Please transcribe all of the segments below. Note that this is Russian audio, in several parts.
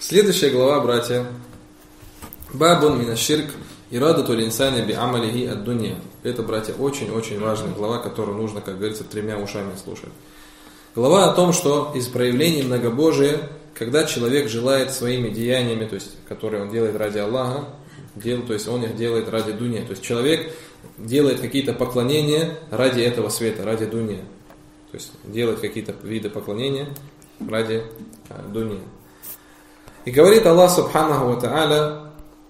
Следующая глава, братья. Бабун минаширк ирадату линсани би амалихи ад-дунья. Это, братья, очень-очень важная глава, которую нужно, как говорится, 3 ушами слушать. Глава о том, что из проявлений многобожия, когда человек желает своими деяниями, то есть, которые он делает ради Аллаха, то есть он их делает ради дунья. То есть человек делает какие-то поклонения ради этого света, ради дунья. То есть делает какие-то виды поклонения ради дунья. И говорит Аллах Субханаху ва Та'аля: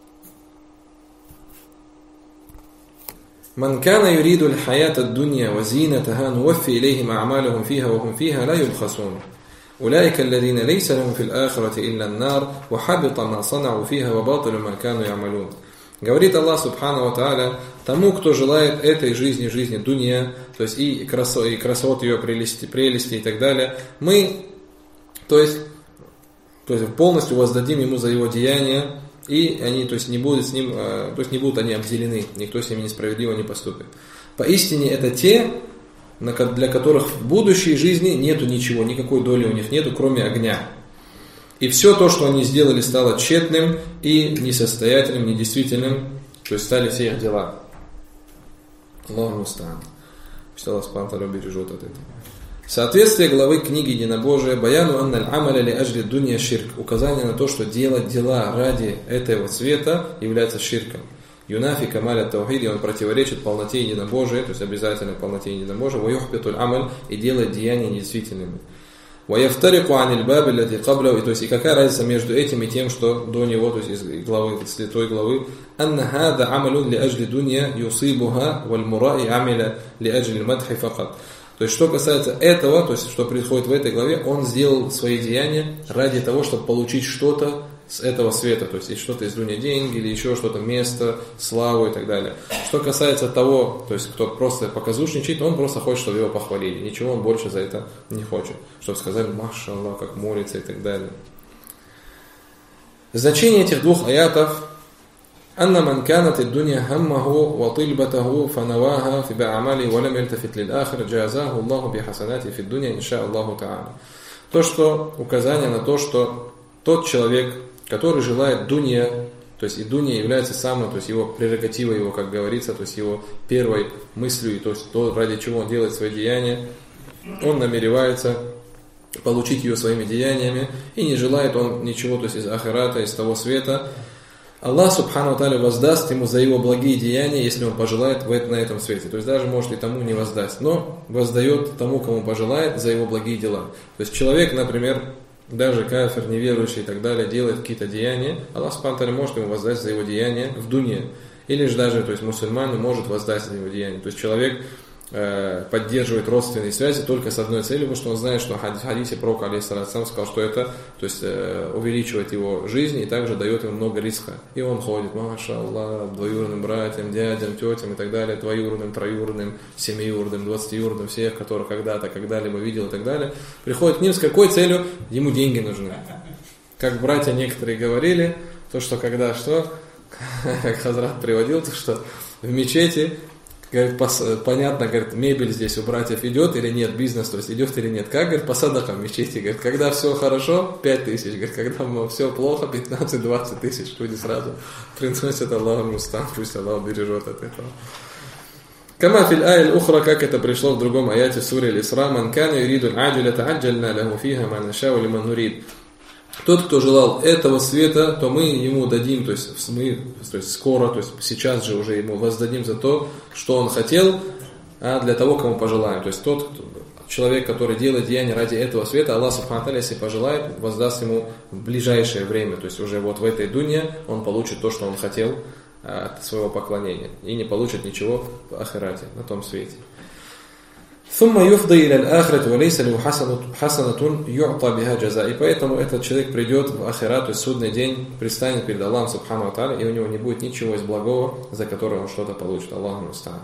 «Ман кана юриду аль-хаята ад-дунья ва зинатаха нуваффи илейхим а'малахум фиха ва хум фиха ла юбхасун. Улайка алладhina лейса лахум фил ахирати илля ан-нар ва хабита ма сана'у фиха ва батилу ма кану я'малун». Говорит Аллах Субханаху ва Та'аля: тому, кто желает этой жизни, жизни дунья, то есть и красот ее, прелести и так далее, мы, то есть полностью воздадим ему за его деяния, и они, то есть не будут с ним, то есть не будут они обделены, никто с ними несправедливо не поступит. Поистине это те, для которых в будущей жизни нету ничего, никакой доли у них нету, кроме огня. И все то, что они сделали, стало тщетным и несостоятельным, недействительным, то есть стали все их дела. Аллаху муста'ан. Пусть Аллах Субхану бережет от этого. Соответствие главы книги Единобожия «Баяну анналь амаля ли ажли дунья ширк». Указание на то, что делать дела ради этого света является ширком. Юнафи камаля таухиди, он противоречит полноте единобожия, то есть обязательной полноте единобожия. Ваюхбитуль амаль, и делает деяния недействительными. Ваяфтарику аниль баби лати кабля, то есть и какая разница между этим и тем, что до него, то есть из главы, из той главы. Анна хада амалун ли ажли дунья юсибуха валь мураи амиля ли ажли мадхи факат. То есть, что касается этого, то есть, что происходит в этой главе, он сделал свои деяния ради того, чтобы получить что-то с этого света, то есть, что-то из дунья, деньги, или еще что-то, место, славу и так далее. Что касается того, то есть, кто просто показушничает, он просто хочет, чтобы его похвалили, ничего он больше за это не хочет, чтобы сказали: «Маша Аллах, как молится» и так далее. Значение этих 2 аятов: أن من كانت الدنيا همه وطلبته فنواها في بأعماله ولم يلتفت للآخر جازاه الله بحسناته في الدنيا إن شاء الله تعالى. То, что указание на то, что тот человек, который желает дунья, то есть и дунья является самым, то есть его прерогативой, его, как говорится, то есть его первой мыслью, то есть то, ради чего он делает свои деяния, он намеревается получить ее своими деяниями, и не желает он ничего, то есть из ахирата, из того света. Аллах Субхану ва Тааля воздаст ему за его благие деяния, если он пожелает на этом свете. То есть даже может и тому не воздаст, но воздает тому, кому пожелает, за его благие дела. То есть человек, например, даже кафир, неверующий и так далее, делает какие-то деяния, Аллах Субхану ва Тааля может ему воздать за его деяния в дунье. Или же даже, то есть мусульман может воздать за его деяния. То есть человек поддерживает родственные связи только с одной целью, потому что он знает, что в хадисе пророк алейхиссалату вассалям сказал, что это, то есть увеличивает его жизнь и также дает ему много риска. И он ходит, маша Аллах, двоюродным братьям, дядям, тетям и так далее, двоюродным, троюродным, семиюродным, 20-юродным, всех, которых когда-то, когда-либо видел и так далее. Приходит к ним с какой целью? Ему деньги нужны. Как братья некоторые говорили, то, что когда что, как Хазрат приводил, то, что в мечети, говорит, понятно, говорит, мебель здесь у братьев идет или нет, бизнес, то есть идет или нет. Как, говорит, по садакам мечети, говорит, когда все хорошо, 5000, говорит, когда все плохо, 15-20 тысяч, люди сразу приносят Аллаху мустан, пусть Аллах бережет от этого. Кама фил ая ухра, как это пришло в другом аяте в суре Аль-Исра: «Ман кана юриду аль-аджиля та'аджальна лаху фиха ма нашау лиман нурид». Тот, кто желал этого света, то мы ему дадим, то есть скоро, то есть сейчас же уже ему воздадим за то, что он хотел, а для того, кому пожелаем. То есть тот человек, который делает деяния ради этого света, Аллах Субхану ва Тааля, если пожелает, воздаст ему в ближайшее время. То есть уже вот в этой дунье он получит то, что он хотел от своего поклонения, и не получит ничего в ахирате, на том свете. ثم يفضي إلى الآخرة وليس له حسنة يعطى بها جزاء. И поэтому этот человек придет в ахират, то есть судный день, предстанет перед Аллахом Субхану ва Тааля, и у него не будет ничего из благого, за которое он что-то получит. Аллаху муста'ан.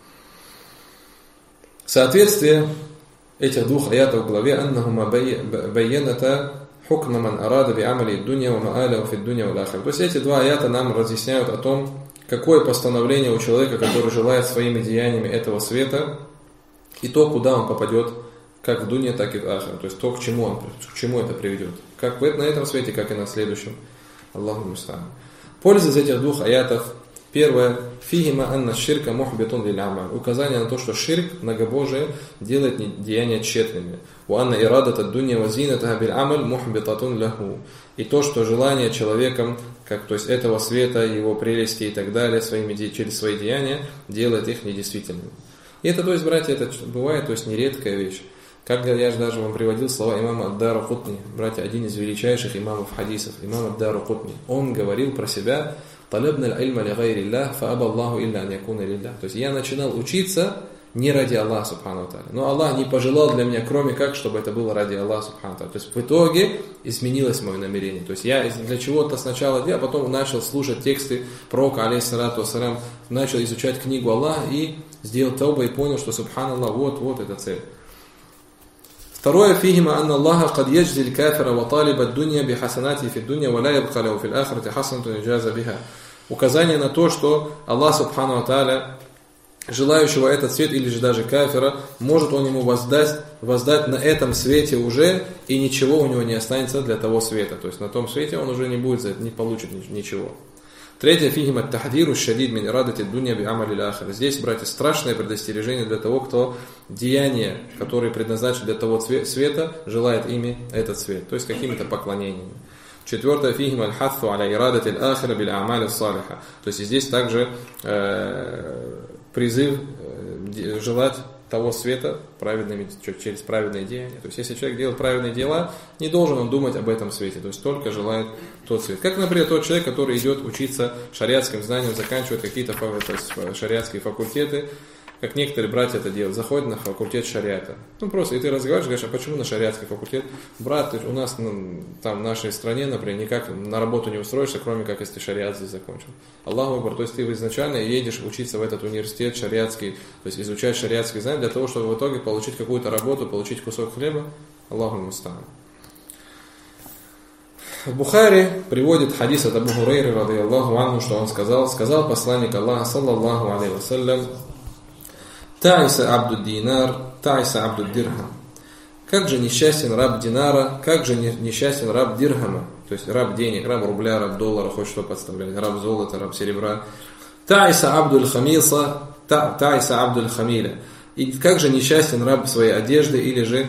Соответствие этих 2 аятов в главе: «Аннахума байяната хукма ман арада би амали дунья ва ма'алаху фид дунья вал ахир». То есть эти 2 аята нам разъясняют о том, какое постановление у человека, который желает своими деяниями этого света, и то, куда он попадет, как в дунье, так и в ахир, то есть то, к чему это приведет. как на этом свете, как и на следующем. Аллаху муста'ан. Польза из этих двух аятов. Первое. Фихима анна ширка мухбитун лиль амаль. Указание на то, что ширк, многобожие, делает деяния тщетными. У анна ирадат ад дунья вазинатаха биль амаль мухбитатун лаху. И то, что желание человеком, то есть этого света, его прелести и так далее, через свои деяния, делает их недействительными. И это, то есть, братья, это бывает, то есть, нередкая вещь. Как я же даже вам приводил слова имама ад-Даракутни, братья, один из величайших имамов хадисов, имам ад-Даракутни. Он говорил про себя: «Талабна аль-ильма ли гайри Аллах, фааба Аллаху илля ан якуна лиллах». То есть я начинал учиться не ради Аллаха субхану ва тааля. Но Аллах не пожелал для меня, кроме как, чтобы это было ради Аллаха субхану ва тааля. То есть в итоге изменилось мое намерение. То есть я для чего-то сначала делал, а потом начал слушать тексты пророка, алейхиссалату вассалям, начал изучать книгу Аллаха и сделал тауба и понял, что субханаллах, вот эта цель. Второе, фихима анна Аллаха кад яджзиль кафира ва талиба дунья би хасанати фи дунья ва ла ябка лаху фил ахрати хасанатун юджаза биха. Указание на то, что Аллах субхану ва тааля желающего этот свет или же даже кафира, может он ему воздать на этом свете уже, и ничего у него не останется для того света. То есть на том свете он уже не получит ничего. Третье, фихима тахдиру шадид мин ирадати дунья би амали ахир. Здесь, братья, страшное предостережение для того, кто деяния, которые предназначены для того света, желает ими этот свет, то есть какими-то поклонениями. Четвертое, фихима аль-хатту аля ирадати аль-ахира бил амали салиха. То есть здесь также призыв желать того света через праведные деяния. То есть если человек делает праведные дела, не должен он думать об этом свете, то есть только желает тот свет. Как, например, тот человек, который идет учиться шариатским знаниям, заканчивает какие-то шариатские факультеты, как некоторые братья это делают, заходят на факультет шариата. Просто, и ты разговариваешь, говоришь, а почему на шариатский факультет? Брат, у нас там в нашей стране, например, никак на работу не устроишься, кроме как если ты шариат здесь закончил. Аллаху акбар, то есть ты изначально едешь учиться в этот университет шариатский, то есть изучать шариатские знания для того, чтобы в итоге получить какую-то работу, получить кусок хлеба. Аллаху муста'ан. В Бухари приводит хадис от Абу Хурайры, радийаллаху анху, что он сказал посланник Аллаха, саллаллаху алейхи вассалям: «Таиса абду динар, таиса абду дирхам». Как же несчастен раб динара, как же несчастен раб дирхама. То есть раб денег, раб рубля, раб доллара, хоть что подставлять, раб золота, раб серебра. Таиса абдуль хамиса, таиса абдуль хамиля. И как же несчастен раб своей одежды, или же,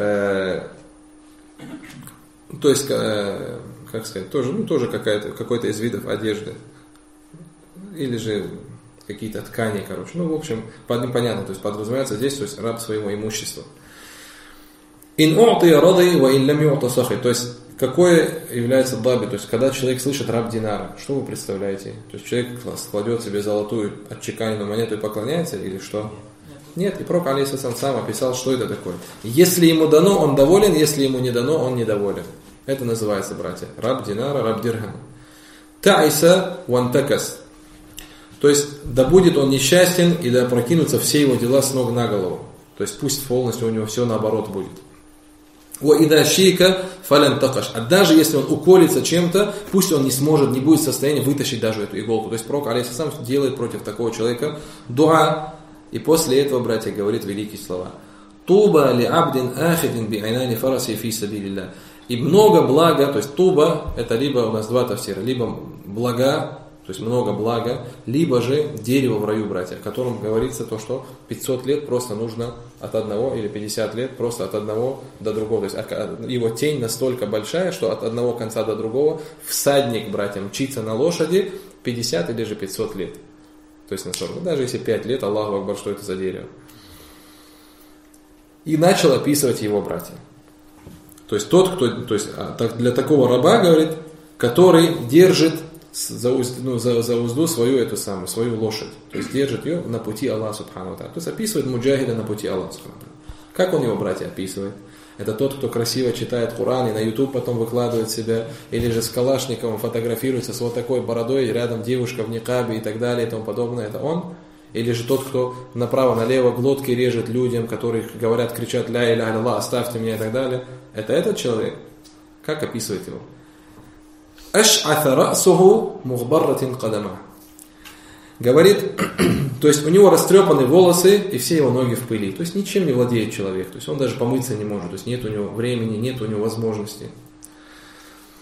то есть, как сказать, тоже какой-то из видов одежды. Или же какие-то ткани, в общем, понятно, то есть подразумевается здесь, то есть раб своего имущества. Ин у'тия ради ва ин лам ю'та сахи. То есть какое является даби, то есть когда человек слышит раб динара, что вы представляете? То есть человек кладет себе золотую отчеканенную монету и поклоняется, или что? Нет, и пророк алейхиссалям сам описал, что это такое. Если ему дано, он доволен, если ему не дано, он недоволен. Это называется, братья, раб динара, раб дирхама. Таиса вантакас. То есть, да будет он несчастен, и да опрокинутся все его дела с ног на голову. То есть, пусть полностью у него все наоборот будет. وَإِذَا شِيكَ فَلَنْ تَقَشْ. А даже если он уколется чем-то, пусть он не будет в состоянии вытащить даже эту иголку. То есть, пророк алейхиссалям делает против такого человека дуа. И после этого, братья, говорит великие слова. «Туба ли абдин ахидин би айнани фараси фи сабилилля». И много блага, то есть туба, это либо у нас два тафсира, либо блага, то есть много блага, либо же дерево в раю, братья, в котором говорится то, что 500 лет просто нужно от одного, или 50 лет просто от одного до другого. То есть его тень настолько большая, что от одного конца до другого всадник, братья, мчится на лошади 50 или же 500 лет. То есть на 40. Даже если 5 лет, Аллаху акбар, что это за дерево. И начал описывать его, братья. То есть для такого раба, говорит, который держит за узду свою лошадь. То есть держит ее на пути Аллаха субхану ва тааля. То есть описывает муджахида на пути Аллаха субхану ва тааля. Как он его, братья, описывает? Это тот, кто красиво читает Коран и на YouTube потом выкладывает себя, или же с калашниковым фотографируется с вот такой бородой, рядом девушка в никабе и так далее и тому подобное. Это он? Или же тот, кто направо-налево глотки режет людям, которые говорят, кричат «Ля иля Аллах, оставьте меня» и так далее. Это этот человек? Как описывает его? «Аш'атha рa'суху мухбарратин кадама». Говорит, то есть у него растрепаны волосы и все его ноги в пыли. То есть ничем не владеет человек. То есть он даже помыться не может. То есть нет у него времени, нет у него возможности.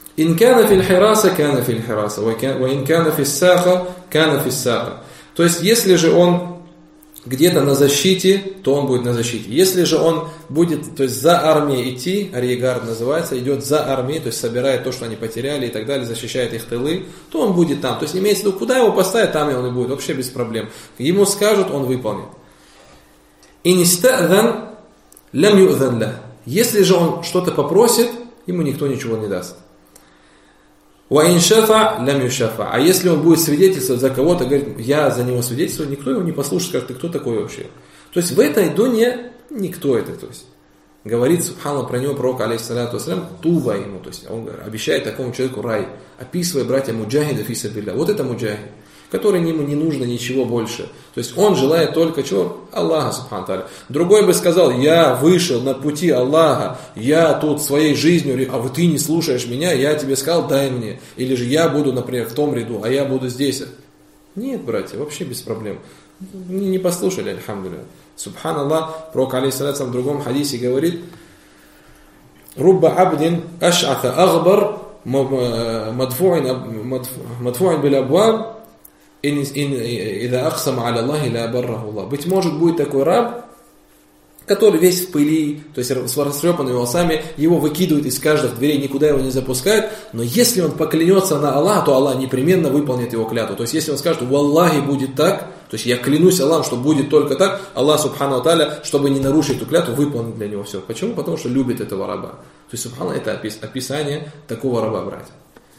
«Ин кана фил хираса, кана фил хираса, ва ин кана фил саха, кана фил саха». То есть, если же он где-то на защите, то он будет на защите. Если же он будет, то есть, за армией идти, ариегард называется, идет за армией, то есть, собирает то, что они потеряли и так далее, защищает их тылы, то он будет там. То есть, имеется в виду, куда его поставят, там и он и будет, вообще без проблем. Ему скажут, он выполнит. «Иниста'зан лям ю'зан ля». Если же он что-то попросит, ему никто ничего не даст. «Ва ин шафа лям юшафа». А если он будет свидетельствовать за кого-то, говорит, я за него свидетельствую, никто его не послушает, скажет, ты кто такой вообще? То есть в этой дуне никто это. То есть говорит, субханаллах, про него пророк, алейхиссалату вассалям, туба ему. То есть он обещает такому человеку рай, описывая братья муджахида фи сабилля. Вот это муджахид, который ему не нужно ничего больше. То есть он желает только чего? Аллаха, субхану тааля. Другой бы сказал, я вышел на пути Аллаха, я тут своей жизнью, а вот ты не слушаешь меня, я тебе сказал, дай мне. Или же я буду, например, в том ряду, а я буду здесь. Нет, братья, вообще без проблем. Не послушали, альхамдулилля. Субханаллах, пророк, алейхиссалату в другом хадисе говорит, «Рубба абдин аш'ата агбар мадфу'ин бил абваб, «Ида ахсама аля Аллахи ля барраху Аллах». Быть может, будет такой раб, который весь в пыли, то есть с растрепанными волосами, его выкидывают из каждых дверей, никуда его не запускают, но если он поклянется на Аллаха, то Аллах непременно выполнит его клятву. То есть если он скажет, «Валлахи будет так», то есть я клянусь Аллахом, что будет только так, Аллах, субхану ва тааля, чтобы не нарушить эту клятву, выполнит для него все. Почему? Потому что любит этого раба. То есть, субханаллах, это описание такого раба, братья.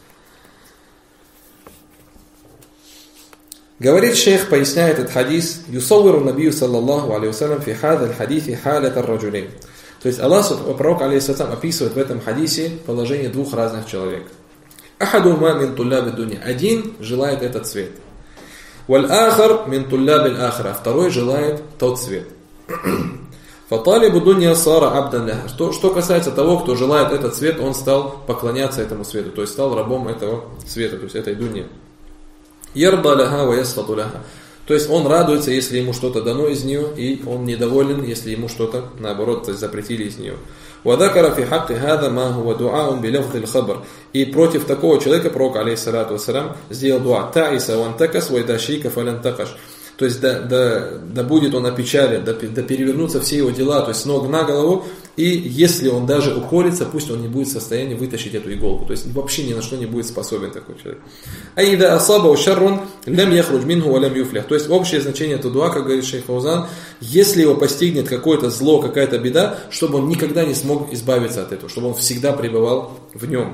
Говорит шейх, поясняет этот хадис, «Юсаввиру набию саллаллаху алейхи вассалям фи хадаль хадиси халят ар-раджулейн». То есть Аллах, пророк алейхиссалям, описывает в этом хадисе положение двух разных человек. «Ахадума мин тулляби дуня». Один желает этот цвет. «Валь ахар мин тулляби ахра». Второй желает тот цвет. «Фаталибу дуня сара абдан ляха». Что касается того, кто желает этот цвет, он стал поклоняться этому цвету, то есть стал рабом этого цвета, то есть этой дуни. Ярда ляха ва ясфату ляха. То есть он радуется, если ему что-то дано из нее, и он недоволен, если ему что-то, наоборот, запретили из нее. وذكر في حق هذا ما هو دعاء بلفظ الخبر. И против такого человека пророк, алейхиссалату вассалям, сделал дуа таиса вантакас вайда шика фалянтакаш. То есть да будет он опечален, да перевернутся все его дела, то есть с ног на голову, и если он даже уколется, пусть он не будет в состоянии вытащить эту иголку, то есть вообще ни на что не будет способен такой человек. Аида асабау шаррун лям яхруджь минху ва лям юфлих. То есть общее значение этого дуа, как говорит шейх Фаузан, если его постигнет какое-то зло, какая-то беда, чтобы он никогда не смог избавиться от этого, чтобы он всегда пребывал в нем.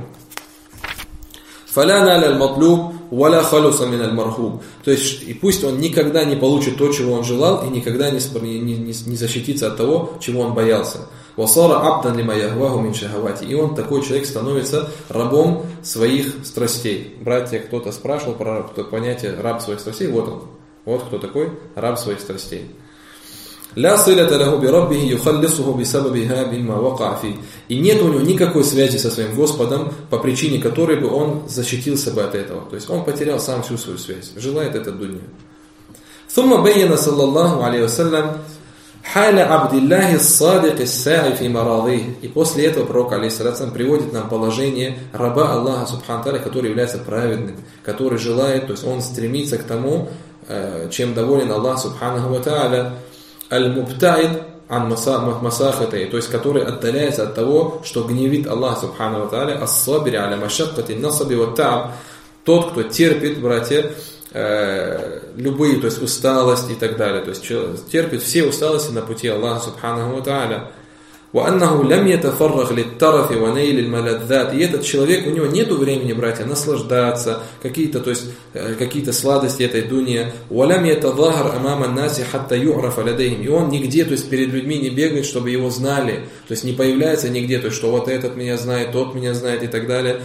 Фаля наля аль-матлуб валя халуса мин аль-мархуб. То есть, и пусть он никогда не получит то, чего он желал, и никогда не защитится от того, чего он боялся. Васара абдан лима яхваху мин шахавати. И он, такой человек, становится рабом своих страстей. Братья, кто-то спрашивал про понятие раб своих страстей. Вот он. Вот кто такой раб своих страстей. لا صلة له بربه يخلصه بسببها مما وقع فيه. И нет у него никакой связи со своим Господом, по причине которой бы он защитился бы от этого. То есть он потерял сам всю свою связь. Желает это дуня. ثم بين صلى الله عليه وسلم حال عبد الله الصادق الساعي في مراضيه. И после этого пророк, алейхиссалям, приводит нам положение раба Аллаха, субхану тааля, который является праведным, который желает, то есть он стремится к тому, чем доволен Аллах, субхану ва тааля. Аль-мубтаид ан масахатай, то есть который отдаляется от того, что гневит Аллах субхану ва тааля, ас-сабири аля машаккати насаби ва та'аб, тот, кто терпит, братья, любые, то есть усталость и так далее, то есть терпит все усталости на пути Аллаха субхану ва тааля. وأنه لم يتفرغ للترف ونيل الملذات. И этот человек, у него нет времени, братья, наслаждаться, то есть какие-то сладости этой дуни. ولم يتظاهر أمام الناس حتى يعرف لديهم. И он нигде, то есть перед людьми не бегает, чтобы его знали, то есть не появляется нигде, то есть что вот этот меня знает, тот меня знает и так далее.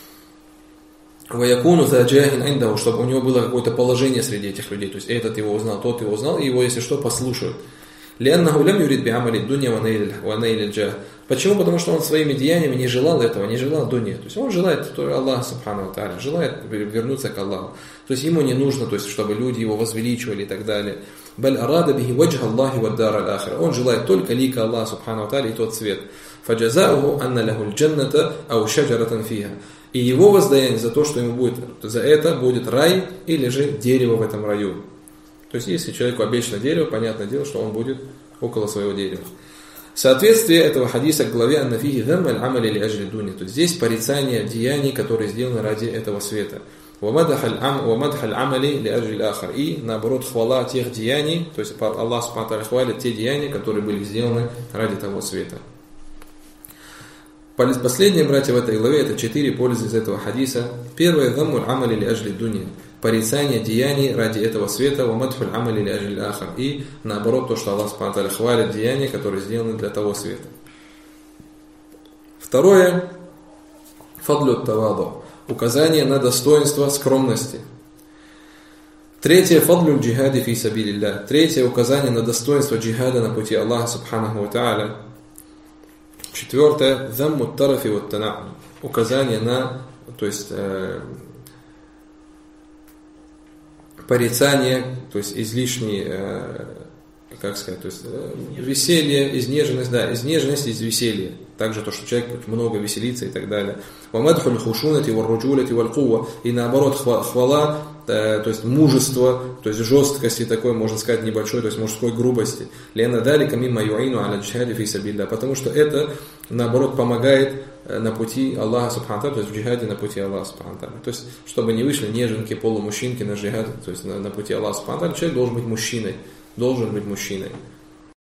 وَيَكُونُ ذَا جَاهٍ عِنْدَهُ, чтобы у него было какое-то положение среди этих людей, то есть этот его узнал, тот его узнал, и его, если что, послушают. لأنه لم يريد بعمل الدنيا ونيل الجاه. Почему? Потому что он своими деяниями не желал этого, не желал дуни. То есть он желает Аллаха субхану ва тааля, желает вернуться к Аллаху. То есть ему не нужно, то есть чтобы люди его возвеличивали и так далее. بل أراد به وجه الله والدار الآخرة. Он желает только лика Аллаха субхану ва тааля и тот свет. فجزاؤه أن له الجنة أو شجرة فيها. И его воздаяние за то, что ему будет, за это будет рай или же дерево в этом раю. То есть, если человеку обещано дерево, понятное дело, что он будет около своего дерева. Соответствие этого хадиса к главе «Аннафихи дам аль-амали ли аджли дуни». То есть, здесь порицание деяний, которые сделаны ради этого света. «Вамадах аль-амали ли аджли ахар». И, наоборот, хвала тех деяний, то есть, Аллах субхану ва тааля хвалит те деяния, которые были сделаны ради того света. Последние, братья, в этой главе, это 4 пользы из этого хадиса. Первое, «Даммуль амали ли аджли дуни». Порицание деяний ради этого света, «Вамадхуль амали ли аджли ахар». И, наоборот, то, что Аллах субхану ва тааля хвалит деяния, которые сделаны для того света. Второе, «Фадлют таваду». Указание на достоинство скромности. Третье, «Фадлюль джихади фи сабилилля». Третье, указание на достоинство джихада на пути Аллаха субханаху ва тааля. Четвертое, «Заммут тарафи ват тана'ум». Указание на, то есть, порицание, то есть излишний, как сказать, то есть веселье, изнеженность, да, изнеженность из веселья. Также то, что человек много веселится и так далее. «Вамадхуль хушунати варруджуляти валькува». И наоборот, хвала, то есть мужество, то есть жесткости такой, можно сказать, небольшой, то есть мужской грубости. «Лианна далика мимма ю'ину аля джихади фи сабилля». Потому что это, наоборот, помогает на пути Аллаха субхану ва тааля, то есть в джихаде на пути Аллаха субхану ва тааля. То есть, чтобы не вышли неженки, полумужчинки на джихад, то есть на пути Аллаха субхану ва тааля, человек должен быть мужчиной.